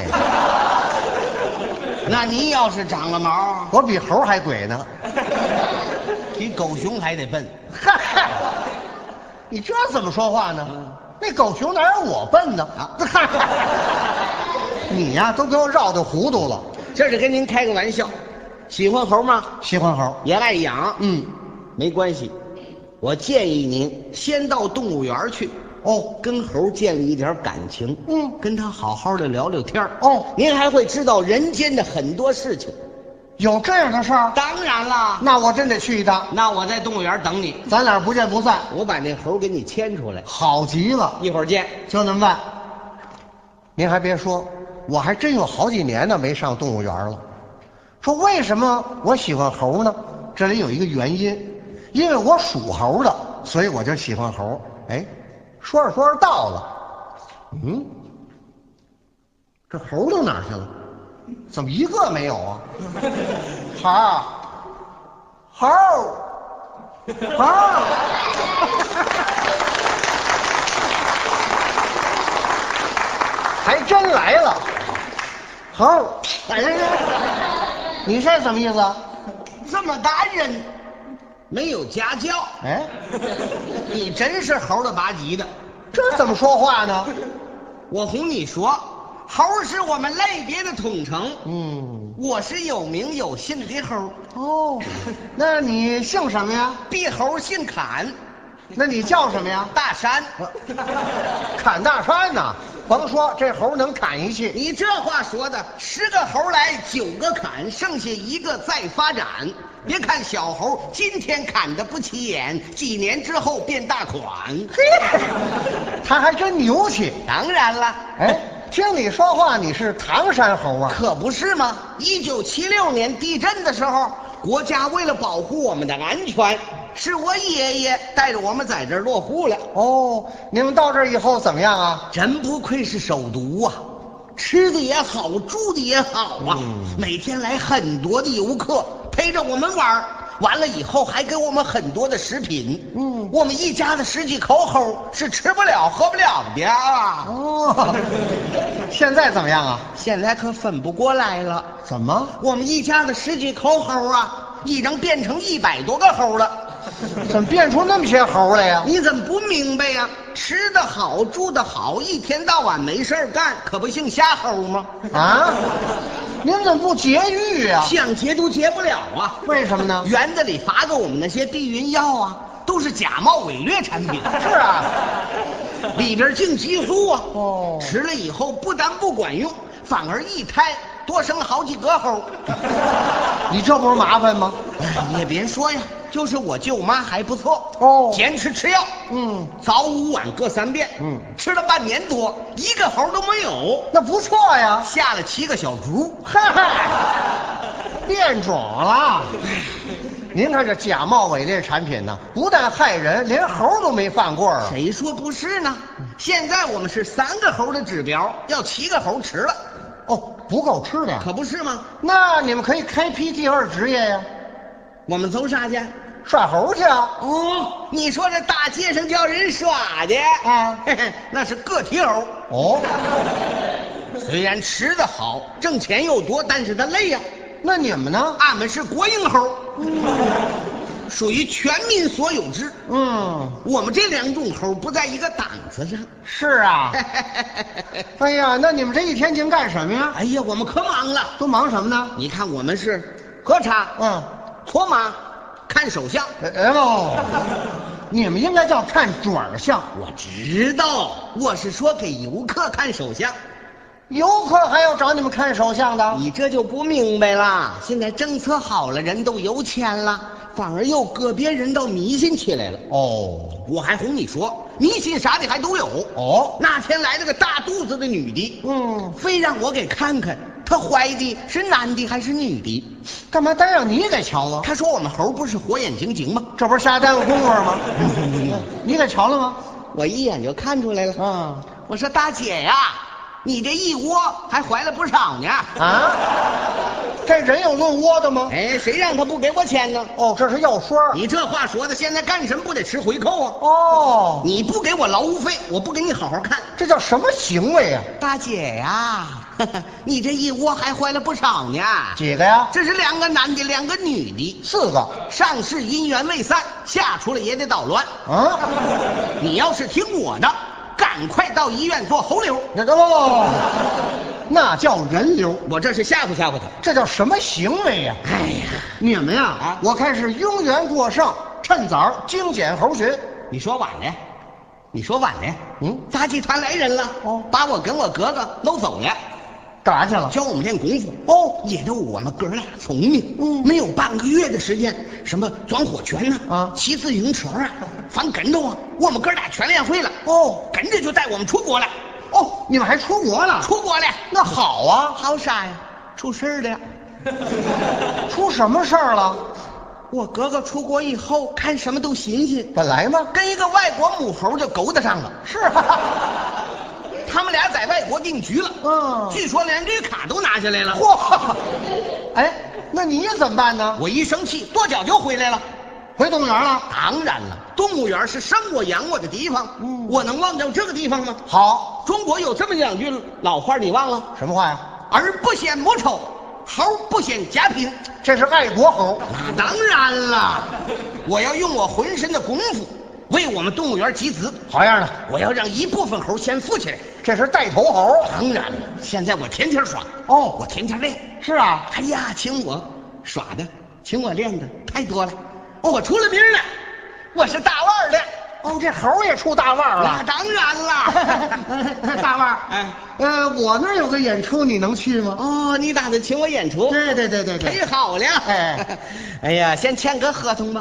那您要是长了毛， 我比猴还鬼呢， 比狗熊还得笨。 嗨，你这怎么说话呢？那狗熊哪有我笨呢？你呀，都给我绕得糊涂了。 这是跟您开个玩笑。喜欢猴吗？ 喜欢猴， 也爱养。没关系，我建议您先到动物园去。跟猴建立一点感情。跟他好好的聊聊天。您还会知道人间的很多事情。 有这样的事儿？ 当然了。 那我真得去一趟。 那我在动物园等你， 咱俩不见不散。 我把那猴给你牵出来。 好极了， 一会儿见。 就那么办。您还别说，我还真有好几年呢没上动物园了。说为什么我喜欢猴呢？这里有一个原因，因为我属猴的，所以我就喜欢猴。哎，说着说着到了，这猴都哪儿去了？怎么一个没有啊？猴，还真来了，猴。哎呀，你这什么意思？ 这么大人没有家教， 哎， 你真是猴了吧唧的， 这怎么说话呢？ 我哄你说，猴是我们类别的统称。我是有名有姓的猴。 那你姓什么呀？ 壁猴姓侃。 那你叫什么呀？ 大山。 砍大山呐！甭说，这猴能砍一气。 你这话说的，10个猴来9个砍，剩下1个再发展。别看小猴今天砍得不起眼，几年之后变大款。 他还真牛气。 当然了。 哎，听你说话，你是唐山猴啊？ 可不是吗？1976年地震的时候，国家为了保护我们的安全，是我爷爷带着我们在这儿落户了。 你们到这儿以后怎么样啊？ 真不愧是首都啊，吃的也好，住的也好啊。每天来很多的游客陪着我们玩，完了以后还给我们很多的食品。我们一家的10几口猴是吃不了喝不了的啊。 现在怎么样啊？ 现在可分不过来了。 怎么？ 我们一家的10几口猴啊，已经变成100多个猴了。 怎么变出那么些猴来呀？ 你怎么不明白呀？吃得好，住得好，一天到晚没事儿干，可不姓瞎猴吗？ 啊？您怎么不节育呀？ 想节都节不了啊！ 为什么呢？ 园子里发给我们那些避孕药啊，都是假冒伪劣产品。 是啊， 里边净激素啊。吃了以后不但不管用，反而一胎多生好几个猴。 你这不是麻烦吗？ 也别说呀，就是我舅妈还不错坚持吃药，早午晚各3遍，吃了半年多，1个猴都没有， 那不错呀， 下了7个小猪， 变种了。您看这假冒伪劣产品呢，不但害人，连猴都没放过啊。 谁说不是呢？现在我们是3个猴的指标，要7个猴吃了。 不够吃的呀？ 可不是吗？ 那你们可以开辟第2职业呀。 我们走啥去？ 耍猴去啊！ 你说这大街上叫人耍的啊？ 那是个体猴。虽然吃得好，挣钱又多，但是他累呀。 那你们呢？ 俺们是国营猴，属于全民所有制。我们这2种猴不在一个档次上。 是啊。哎呀，那你们这一天净干什么呀？ 哎呀，我们可忙了。 都忙什么呢？ 你看我们是喝茶，搓麻，看手相。 你们应该叫看转相。 我知道，我是说给游客看手相。 游客还要找你们看手相的？ 你这就不明白了。现在政策好了，人都有钱了，反而又个别人都迷信起来了。 哦， 我还哄你说， 迷信啥的还都有。 哦， 那天来了个大肚子的女的，非让我给看看她怀的是男的还是女的。 干嘛单让你给瞧啊？ 他说我们猴不是火眼金睛吗？ 这不是瞎耽误功夫吗？你给瞧了吗？ 我一眼就看出来了。我说大姐呀，你这一窝还怀了不少呢。 啊？这人有论窝的吗？ 哎，谁让他不给我钱呢？ 哦，这是要说。 你这话说的，现在干什么不得吃回扣啊？ 哦， 你不给我劳务费，我不给你好好看， 这叫什么行为呀？ 大姐呀，你这一窝还怀了不少呢。 几个呀？ 这是2个男的，2个女的 ，4个。 上世姻缘未散，下出来也得捣乱。 啊， 你要是听我的，赶快到医院做猴流。 那叫人流。 我这是吓唬吓唬他。 这叫什么行为呀？ 哎呀， 你们呀，我看是庸元过剩，趁早精简猴群。 你说晚了，你说晚了。杂技团来人了，把我跟我哥哥搂走了。 干啥去了？ 教我们练功夫。也都我们哥俩聪明。没有半个月的时间，什么钻火圈啊，骑自行车啊，翻跟头啊，我们哥俩全练会了。跟着就带我们出国了。 你们还出国了？ 出国了。 那好啊。 好啥呀？出事儿了。 出什么事儿了？ 我哥哥出国以后看什么都新鲜。 本来嘛， 跟一个外国母猴就勾搭上了。 是啊。 他们俩在外国定居了。据说连绿卡都拿下来了。 嚯！哎，那你怎么办呢？ 我一生气，跺脚就回来了。 回动物园了？ 当然了，动物园是生我养我的地方。我能忘掉这个地方吗？ 好， 中国有这么2句老话，你忘了？ 什么话呀？ 儿不嫌母丑，猴不嫌家贫。 这是爱国猴。 那当然了，我要用我浑身的功夫为我们动物园集资。 好样的！ 我要让一部分猴先富起来。 这是带头猴。 当然了，现在我天天耍。我天天练。 是啊。 哎呀，请我耍的，请我练的太多了。我出了名了，我是大腕的。 这猴也出大腕了。 那当然了。 大腕。我那儿有个演出，你能去吗？ 你打算请我演出？ 对。 忒好了。哎呀，先签个合同吧。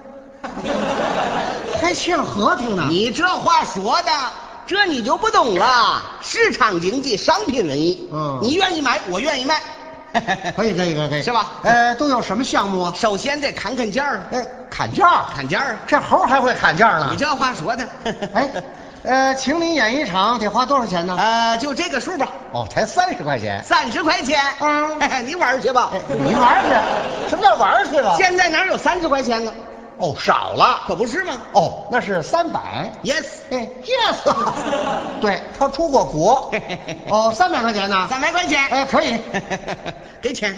还签合同呢？ 你这话说的，这你就不懂了。市场经济，商品文艺。你愿意买，我愿意卖。 可以， 是吧？ 都有什么项目啊？ 首先得砍价儿。 砍价？这猴还会砍价呢？ 你这话说的。 请你演一场得花多少钱呢？ 就这个数吧。 才30块钱。 30块钱。你玩去吧。 你玩去？什么叫玩去了？ 现在哪有30块钱呢？ 少了， 可不是吗？ 那是300。 Yes， 对，他出过国。300块钱呢 ？300块钱。 可以， 给钱。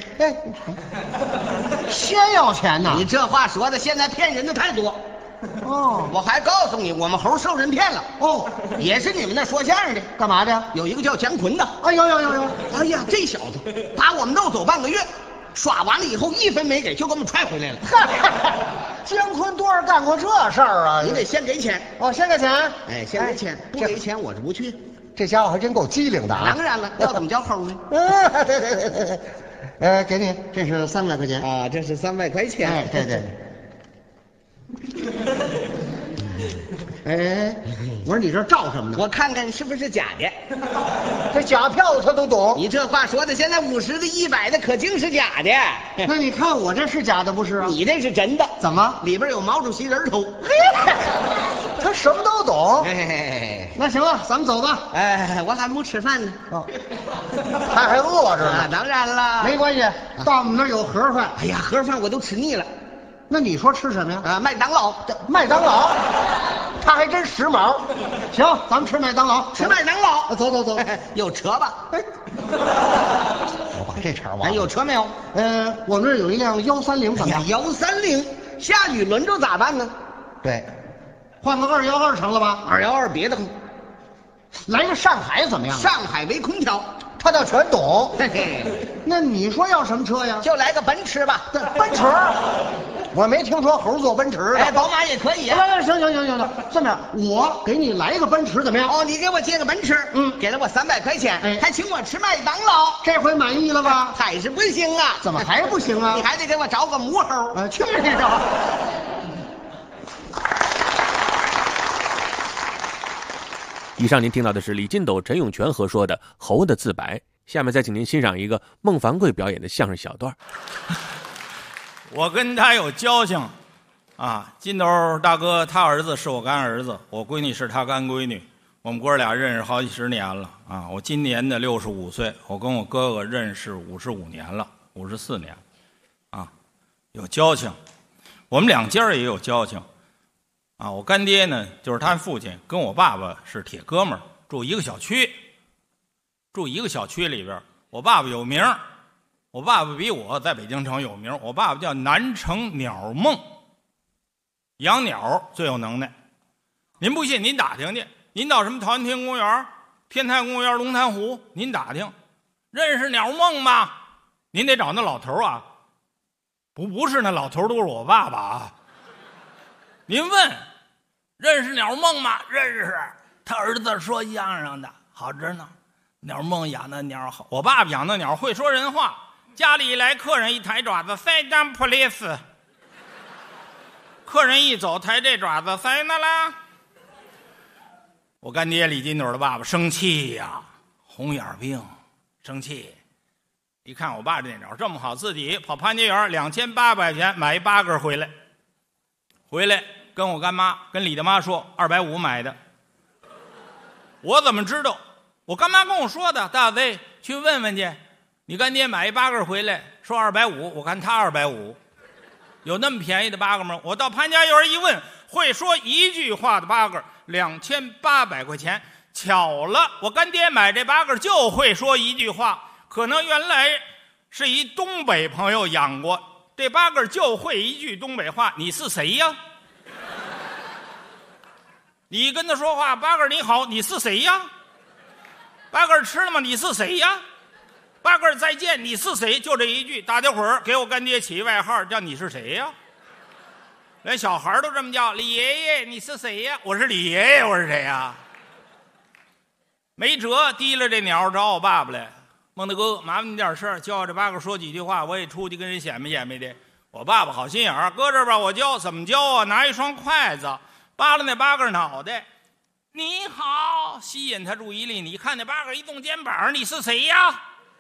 先要钱呢？ 你这话说的，现在骗人的太多。我还告诉你，我们猴受人骗了。也是你们那说相声的。 干嘛的？ 有一个叫姜昆的。 有。 哎呀，这小子把我们弄走半个月。耍完了以后1分没给，就给我们踹回来了。 姜昆多少干过这事儿啊？ 你得先给钱。 先给钱。 先给钱，不给钱我是不去。 这家伙还真够机灵的啊！ 当然了，要怎么叫猴呢？ 对。给你，这是300块钱啊，这是300块钱。 对。我说你这照什么呢？ 我看看是不是假的。 这假票子他都懂。 你这话说的，现在50的、100的可净是假的。 那你看我这是假的不是啊？ 你这是真的。 怎么？ 里边有毛主席人头。 他什么都懂。那行了，咱们走吧。 我还没吃饭呢。 他还饿着呢。 当然了。 没关系，到我们那儿有盒饭。 哎呀，盒饭我都吃腻了。 那你说吃什么呀？ 麦当劳。 麦当劳，他还真时髦。行，咱们吃麦当劳。 吃麦当劳。 走。 有车吧？ 我把这茬忘了。 有车没有？ 我们这儿有一辆130，怎么样 ？130，下雨轮着咋办呢？ 对，换个212成了吧 ？212别的， 来个上海怎么样？ 上海微空调。 他倒全懂。那你说要什么车呀？ 就来个奔驰吧。 奔驰？我没听说猴坐奔驰的。 宝马也可以。 行，这么样，我给你来一个奔驰怎么样？ 你给我借个奔驰。给了我300块钱，还请我吃麦当劳。 这回满意了吧？ 还是不行啊？ 怎么还不行啊？ 你还得给我找个母猴。 去你的！ 以上您听到的是李金斗、陈永泉合说的《猴的自白》。下面再请您欣赏一个孟凡贵表演的相声小段。 我跟他有交情啊，金斗大哥他儿子是我干儿子，我闺女是他干闺女，我们哥俩认识好几十年了啊。我今年的65岁，我跟我哥哥认识55年了，54年啊，有交情。我们两家也有交情啊。我干爹呢就是他父亲，跟我爸爸是铁哥们儿，住一个小区里边。我爸爸有名，我爸爸比我在北京城有名。我爸爸叫南城鸟梦，养鸟最有能耐。您不信，您打听去，您到什么陶然亭公园、天台公园、龙潭湖，您打听，认识鸟梦吗？您得找那老头啊，不是那老头，都是我爸爸啊。您问，认识鸟梦吗？认识，他儿子说相声的，好着呢。鸟梦养的鸟好，我爸爸养的鸟会说人话。家里来客人一抬爪子，塞张 please。客人一走，抬这爪子，塞那啦。我干爹李金斗的爸爸生气呀，红眼病，生气。一看我爸这鸟这么好，自己跑潘家园2800块钱买8根回来跟我干妈跟李大妈说250买的。我怎么知道？我干妈跟我说的，大飞去问问去，你干爹买8根回来说250，我看他250，有那么便宜的8根吗？我到潘家园一问，会说一句话的8根2800块钱。巧了，我干爹买这8根就会说一句话，可能原来是一东北朋友养过，这8根就会一句东北话。你是谁呀？你跟他说话，8根你好，你是谁呀？8根吃了吗？你是谁呀？8根再见，你是谁？就这一句，大家伙儿给我干爹起外号叫你是谁呀？连小孩都这么叫，李爷爷你是谁呀？我是李爷爷，我是谁呀？没辙，提了这鸟找我爸爸来，孟大哥，麻烦你点事儿，教我这8根说几句话，我也出去跟人显摆显摆的。我爸爸好心眼儿，搁这吧，我教，怎么教啊？拿一双筷子扒拉那8根脑袋。你好，吸引他注意力。你看那8根一动肩膀，你是谁呀？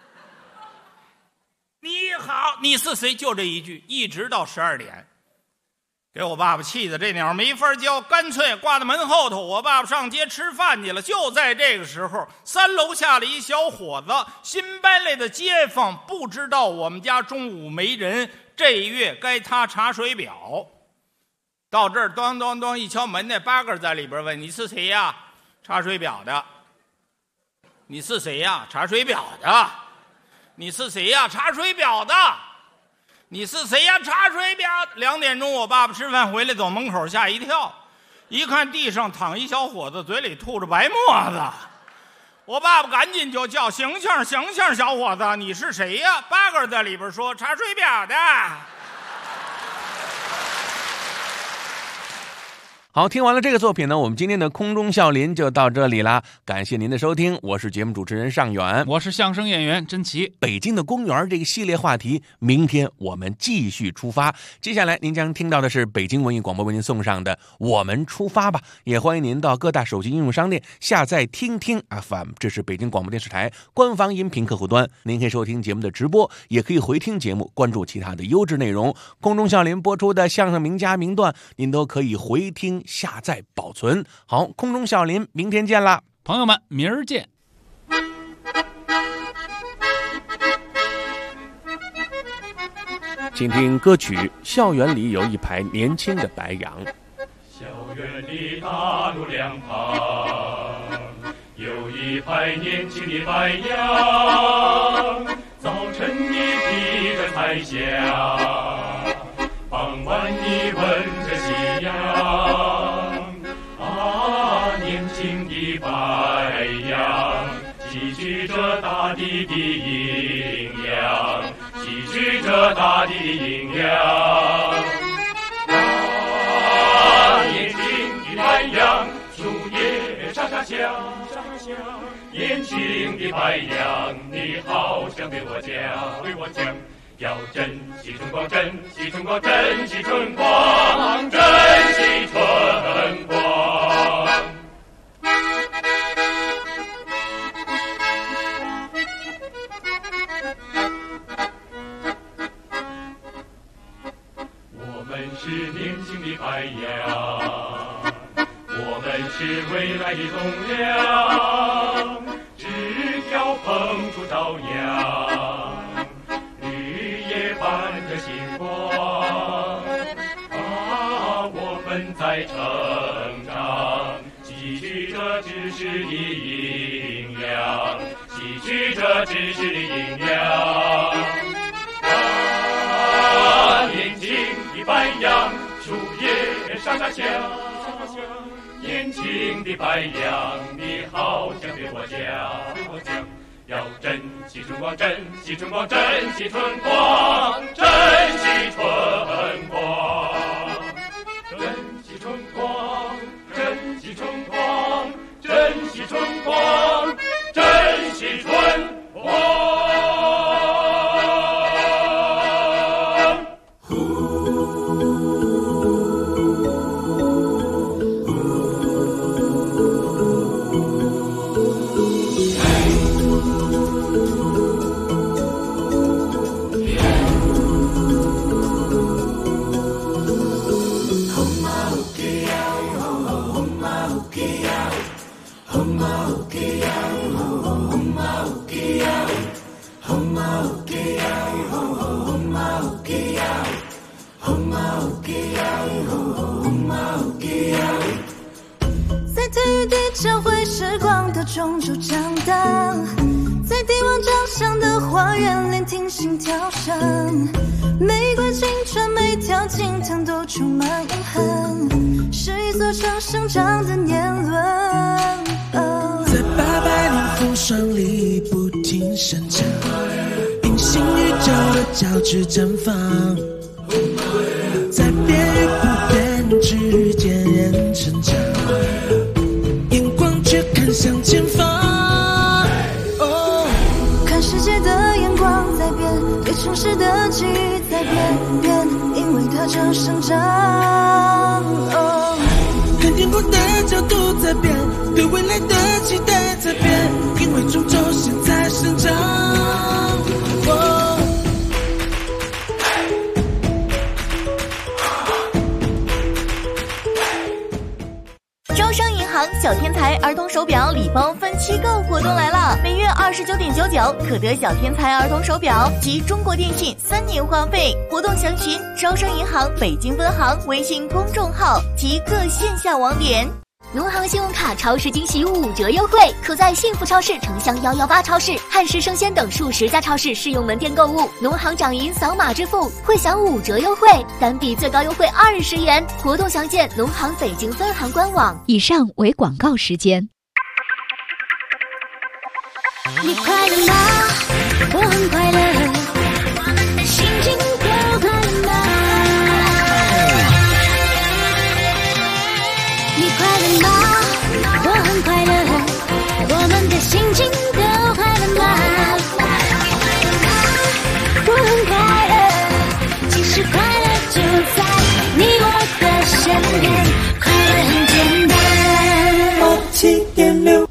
你好，你是谁？就这一句，一直到12点，给我爸爸气的这鸟没法教，干脆挂在门后头。我爸爸上街吃饭去了。就在这个时候，3楼下了一小伙子，新搬来的街坊，不知道我们家中午没人，这月该他查水表。到这儿，咚咚咚一敲门，那8根在里边问：“你是谁呀？”查水表的。你是谁呀？查水表的。你是谁呀？查水表的。你是谁呀？查水表。2点钟，我爸爸吃饭回来，走门口吓一跳，一看地上躺一小伙子，嘴里吐着白沫子。我爸爸赶紧就叫：“醒醒，醒醒，小伙子，你是谁呀？”8根在里边说：“查水表的。” 好，听完了这个作品呢，我们今天的空中笑林就到这里啦。感谢您的收听，我是节目主持人尚远， 我是相声演员甄奇。 北京的公园这个系列话题，明天我们继续出发。接下来您将听到的是北京文艺广播为您送上的《我们出发吧》，也欢迎您到各大手机应用商店下载听听 FM， 这是北京广播电视台官方音频客户端。您可以收听节目的直播，也可以回听节目，关注其他的优质内容。空中笑林播出的相声名家名段，您都可以回听下载保存。好，空中笑林，明天见啦， 朋友们，明儿见。 请听歌曲《校园里有一排年轻的白杨》。 校园里大路两旁有一排年轻的白杨，早晨你披着彩霞，傍晚你闻着夕阳。啊，年轻的白杨，汲取着大地的营养，汲取着大地的营养。啊，年轻的白杨，树叶沙沙响，沙沙响。年轻的白杨，你好想对我讲，对我讲。要珍惜春光，珍惜春光，珍惜春光，珍惜春光。 是年轻的白杨，我们是未来的栋梁，枝条碰出朝阳，绿叶伴着星光。我们在成长，吸取着知识的营养，吸取着知识的营养。年轻的白杨，树叶沙沙响，年轻的白杨，你好想对我讲，要珍惜春光，珍惜春光，珍惜春光，珍惜春光。珍惜春光，珍惜春光，珍惜春光，珍惜春光。 在体育地教会时光的中轴长大，在帝王掌上的花园聆听心跳声，玫瑰青春每条青藤都充满永恒，是一座城生长的年轮。 在800年风霜里不停生长，平行宇宙的交织绽放，在变与不变之间人成长，眼光却看向前方。 看世界的眼光在变，对城市的记忆在变，因为它正生长。 看天空的角度在变，对未来的期待在变，因为中轴线在生长。 招商银行小天才儿童手表礼包分期购活动来了，每月29.99可得小天才儿童手表及中国电信3年话费。活动详询招商银行北京分行微信公众号及各线下网点。 农行信用卡超市惊喜5折优惠，可在幸福超市、城乡118超市、汉时生鲜等数10家超市适用门店购物，农行掌银扫码支付，会享5折优惠，单笔最高优惠20元。活动详见农行北京分行官网。 以上为广告时间。 你快乐吗？我很快乐，我们的心情都快乐吗？你快乐吗？我很快乐，我们的心情都快乐吗？我很快乐，其实快乐就在你我的身边，快乐很简单。 7.6。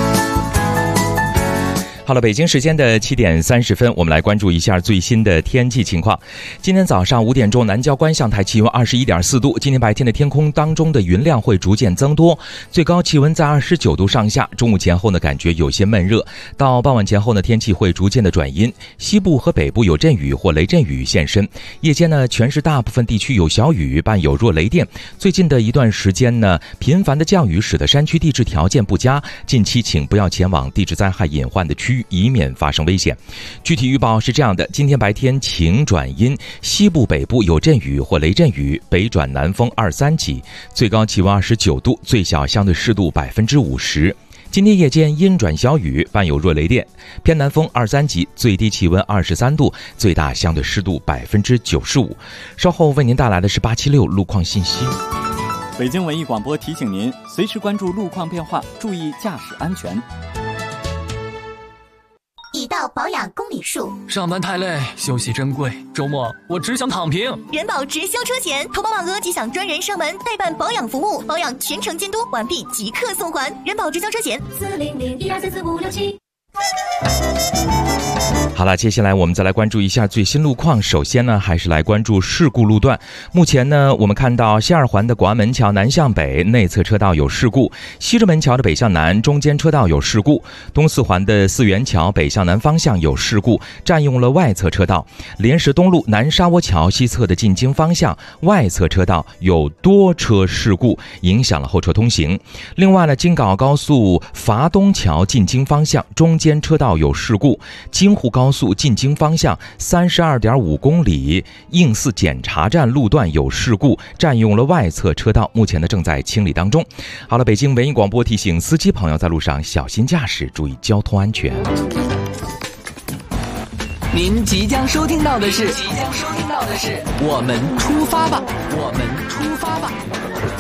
好了，北京时间的7点30分，我们来关注一下最新的天气情况。今天早上5点钟，南郊观象台气温21.4度。今天白天的天空当中的云量会逐渐增多，最高气温在29度上下。中午前后呢，感觉有些闷热，到傍晚前后呢，天气会逐渐的转阴，西部和北部有阵雨或雷阵雨现身。夜间呢，全市大部分地区有小雨，伴有弱雷电。最近的一段时间呢，频繁的降雨使得山区地质条件不佳，近期请不要前往地质灾害隐患的区域，以免发生危险。具体预报是这样的：今天白天晴转阴，西部北部有阵雨或雷阵雨，北转南风2、3级，最高气温29度，最小相对湿度50%。今天夜间阴转小雨，伴有弱雷电，偏南风2、3级，最低气温23度，最大相对湿度95%。稍后为您带来的是876路况信息。 北京文艺广播提醒您，随时关注路况变化，注意驾驶安全。 已到保养公里数， 上班太累，休息珍贵，周末我只想躺平。 人保直销车险，投保满额即享专人上门代办保养服务，保养全程监督，完毕即刻送还。人保直销车险 40012344567。 好了，接下来我们再来关注一下最新路况。首先呢，还是来关注事故路段。目前呢，我们看到西二环的广安门桥南向北内侧车道有事故，西直门桥的北向南中间车道有事故，东四环的四元桥北向南方向有事故，占用了外侧车道。莲石东路南沙窝桥西侧的进京方向外侧车道有多车事故，影响了后车通行。另外呢，京港澳高速伐东桥进京方向中间车道有事故，京沪高速进京方向32.5公里应四检查站路段有事故，占用了外侧车道，目前呢正在清理当中。好了，北京文艺广播提醒司机朋友在路上小心驾驶，注意交通安全。 您即将收听到的是我们出发吧，我们出发吧。